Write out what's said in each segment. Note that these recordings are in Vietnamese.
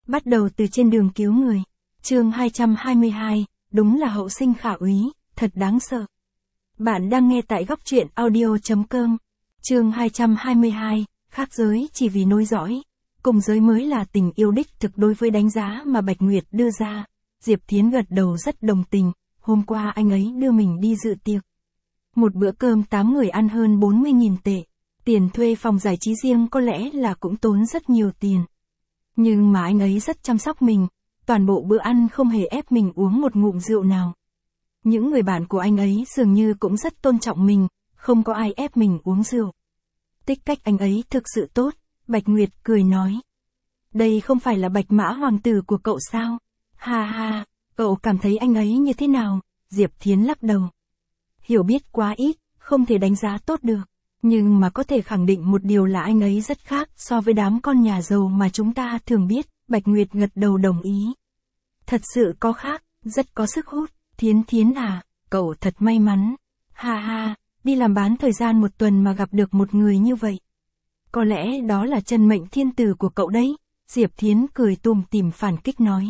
Bắt đầu từ trên đường cứu người. Chương 222, đúng là hậu sinh khả úy, thật đáng sợ. Bạn đang nghe tại góc truyện audio.com. Chương 222, khác giới chỉ vì nối dõi. Cùng giới mới là tình yêu đích thực. Đối với đánh giá mà Bạch Nguyệt đưa ra, Diệp Thiến gật đầu rất đồng tình. Hôm qua anh ấy đưa mình đi dự tiệc. Một bữa cơm 8 người ăn hơn 40.000 tệ. Tiền thuê phòng giải trí riêng có lẽ là cũng tốn rất nhiều tiền. Nhưng mà anh ấy rất chăm sóc mình, toàn bộ bữa ăn không hề ép mình uống một ngụm rượu nào. Những người bạn của anh ấy dường như cũng rất tôn trọng mình, không có ai ép mình uống rượu. Tích cách anh ấy thực sự tốt, Bạch Nguyệt cười nói. Đây không phải là Bạch Mã hoàng tử của cậu sao? Ha ha, cậu cảm thấy anh ấy như thế nào? Diệp Thiến lắc đầu. Hiểu biết quá ít, không thể đánh giá tốt được. Nhưng mà có thể khẳng định một điều là anh ấy rất khác so với đám con nhà giàu mà chúng ta thường biết. Bạch Nguyệt gật đầu đồng ý. Thật sự có khác, rất có sức hút. Thiến à, cậu thật may mắn. Ha ha, đi làm bán thời gian một tuần mà gặp được một người như vậy. Có lẽ đó là chân mệnh thiên tử của cậu đấy. Diệp Thiến cười tủm tỉm phản kích nói.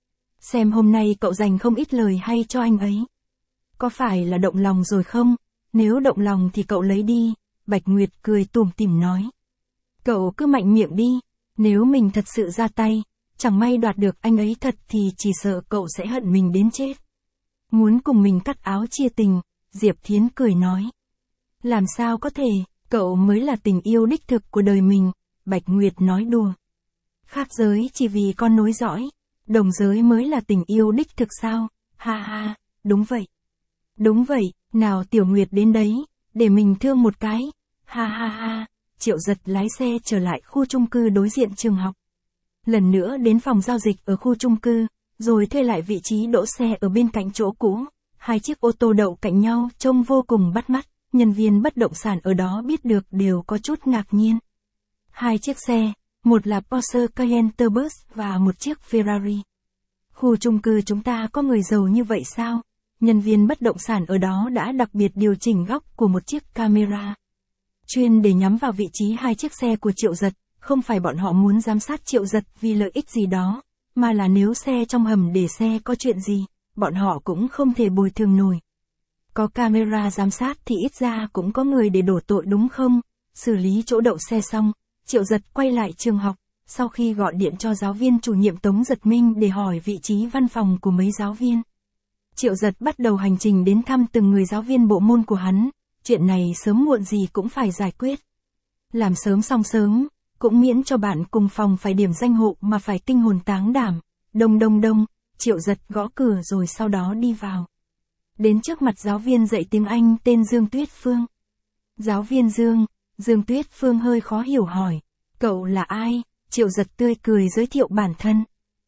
Xem hôm nay cậu dành không ít lời hay cho anh ấy. Có phải là động lòng rồi không? Nếu động lòng thì cậu lấy đi. Bạch Nguyệt cười tủm tỉm nói. Cậu cứ mạnh miệng đi. Nếu mình thật sự ra tay, chẳng may đoạt được anh ấy thật thì chỉ sợ cậu sẽ hận mình đến chết. Muốn cùng mình cắt áo chia tình, Diệp Thiến cười nói. Làm sao có thể, cậu mới là tình yêu đích thực của đời mình, Bạch Nguyệt nói đùa. Khác giới chỉ vì con nối dõi, đồng giới mới là tình yêu đích thực sao? Ha ha, đúng vậy. Đúng vậy, nào Tiểu Nguyệt đến đấy, để mình thương một cái. Ha ha ha, Triệu Giật lái xe trở lại khu chung cư đối diện trường học. Lần nữa đến phòng giao dịch ở khu chung cư, rồi thuê lại vị trí đỗ xe ở bên cạnh chỗ cũ. Hai chiếc ô tô đậu cạnh nhau trông vô cùng bắt mắt, nhân viên bất động sản ở đó biết được đều có chút ngạc nhiên. Hai chiếc xe, một là Porsche Cayenne Tourbus và một chiếc Ferrari. Khu chung cư chúng ta có người giàu như vậy sao? Nhân viên bất động sản ở đó đã đặc biệt điều chỉnh góc của một chiếc camera, chuyên để nhắm vào vị trí hai chiếc xe của Triệu Giật. Không phải bọn họ muốn giám sát Triệu Giật vì lợi ích gì đó, mà là nếu xe trong hầm để xe có chuyện gì, bọn họ cũng không thể bồi thường nổi. Có camera giám sát thì ít ra cũng có người để đổ tội đúng không? Xử lý chỗ đậu xe xong, Triệu Giật quay lại trường học, sau khi gọi điện cho giáo viên chủ nhiệm Tống Giật Minh để hỏi vị trí văn phòng của mấy giáo viên. Triệu Giật bắt đầu hành trình đến thăm từng người giáo viên bộ môn của hắn, chuyện này sớm muộn gì cũng phải giải quyết. Làm sớm xong sớm, cũng miễn cho bạn cùng phòng phải điểm danh hộ mà phải kinh hồn táng đảm. Đông, Triệu Giật gõ cửa rồi sau đó đi vào. Đến trước mặt giáo viên dạy tiếng Anh tên Dương Tuyết Phương. Giáo viên Dương Tuyết Phương hơi khó hiểu hỏi. Cậu là ai? Triệu Giật tươi cười giới thiệu bản thân.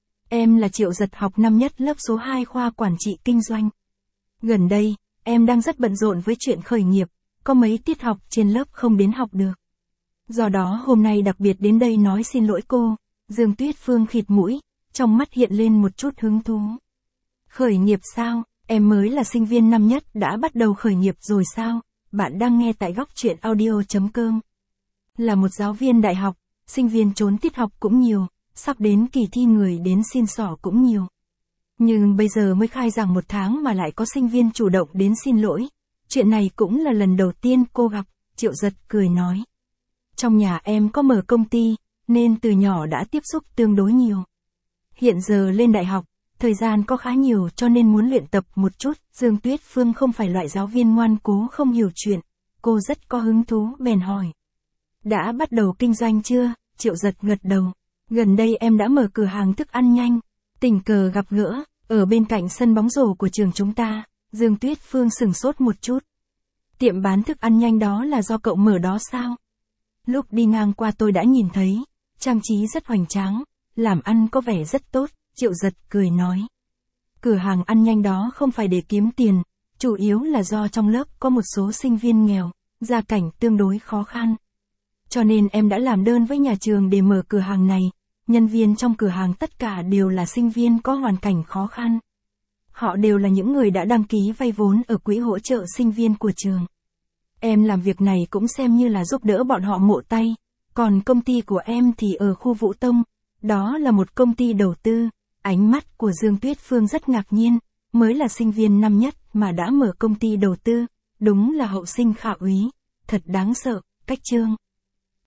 Em là Triệu Giật, học năm nhất lớp số 2 khoa quản trị kinh doanh. Gần đây, em đang rất bận rộn với chuyện khởi nghiệp, có mấy tiết học trên lớp không đến học được. Do đó hôm nay đặc biệt đến đây nói xin lỗi cô. Dương Tuyết Phương khịt mũi, trong mắt hiện lên một chút hứng thú. Khởi nghiệp sao? Em mới là sinh viên năm nhất đã bắt đầu khởi nghiệp rồi sao? Bạn đang nghe tại góc truyện audio.com. Là một giáo viên đại học, sinh viên trốn tiết học cũng nhiều, sắp đến kỳ thi người đến xin xỏ cũng nhiều. Nhưng bây giờ mới khai giảng 1 tháng mà lại có sinh viên chủ động đến xin lỗi. Chuyện này cũng là lần đầu tiên cô gặp, Triệu Giật cười nói. Trong nhà em có mở công ty, nên từ nhỏ đã tiếp xúc tương đối nhiều. Hiện giờ lên đại học, thời gian có khá nhiều cho nên muốn luyện tập một chút. Dương Tuyết Phương không phải loại giáo viên ngoan cố không hiểu chuyện, cô rất có hứng thú bèn hỏi. Đã bắt đầu kinh doanh chưa? Triệu Giật gật đầu. Gần đây em đã mở cửa hàng thức ăn nhanh, tình cờ gặp gỡ, ở bên cạnh sân bóng rổ của trường chúng ta. Dương Tuyết Phương sửng sốt một chút. Tiệm bán thức ăn nhanh đó là do cậu mở đó sao? Lúc đi ngang qua tôi đã nhìn thấy, trang trí rất hoành tráng, làm ăn có vẻ rất tốt, Triệu Giật cười nói. Cửa hàng ăn nhanh đó không phải để kiếm tiền, chủ yếu là do trong lớp có một số sinh viên nghèo, gia cảnh tương đối khó khăn. Cho nên em đã làm đơn với nhà trường để mở cửa hàng này, nhân viên trong cửa hàng tất cả đều là sinh viên có hoàn cảnh khó khăn. Họ đều là những người đã đăng ký vay vốn ở quỹ hỗ trợ sinh viên của trường. Em làm việc này cũng xem như là giúp đỡ bọn họ mộ tay, còn công ty của em thì ở khu Vũ Tông, Đó là một công ty đầu tư. Ánh mắt của Dương Tuyết Phương rất ngạc nhiên, mới là sinh viên năm nhất mà đã mở công ty đầu tư, đúng là hậu sinh khả úy, thật đáng sợ. Cách chương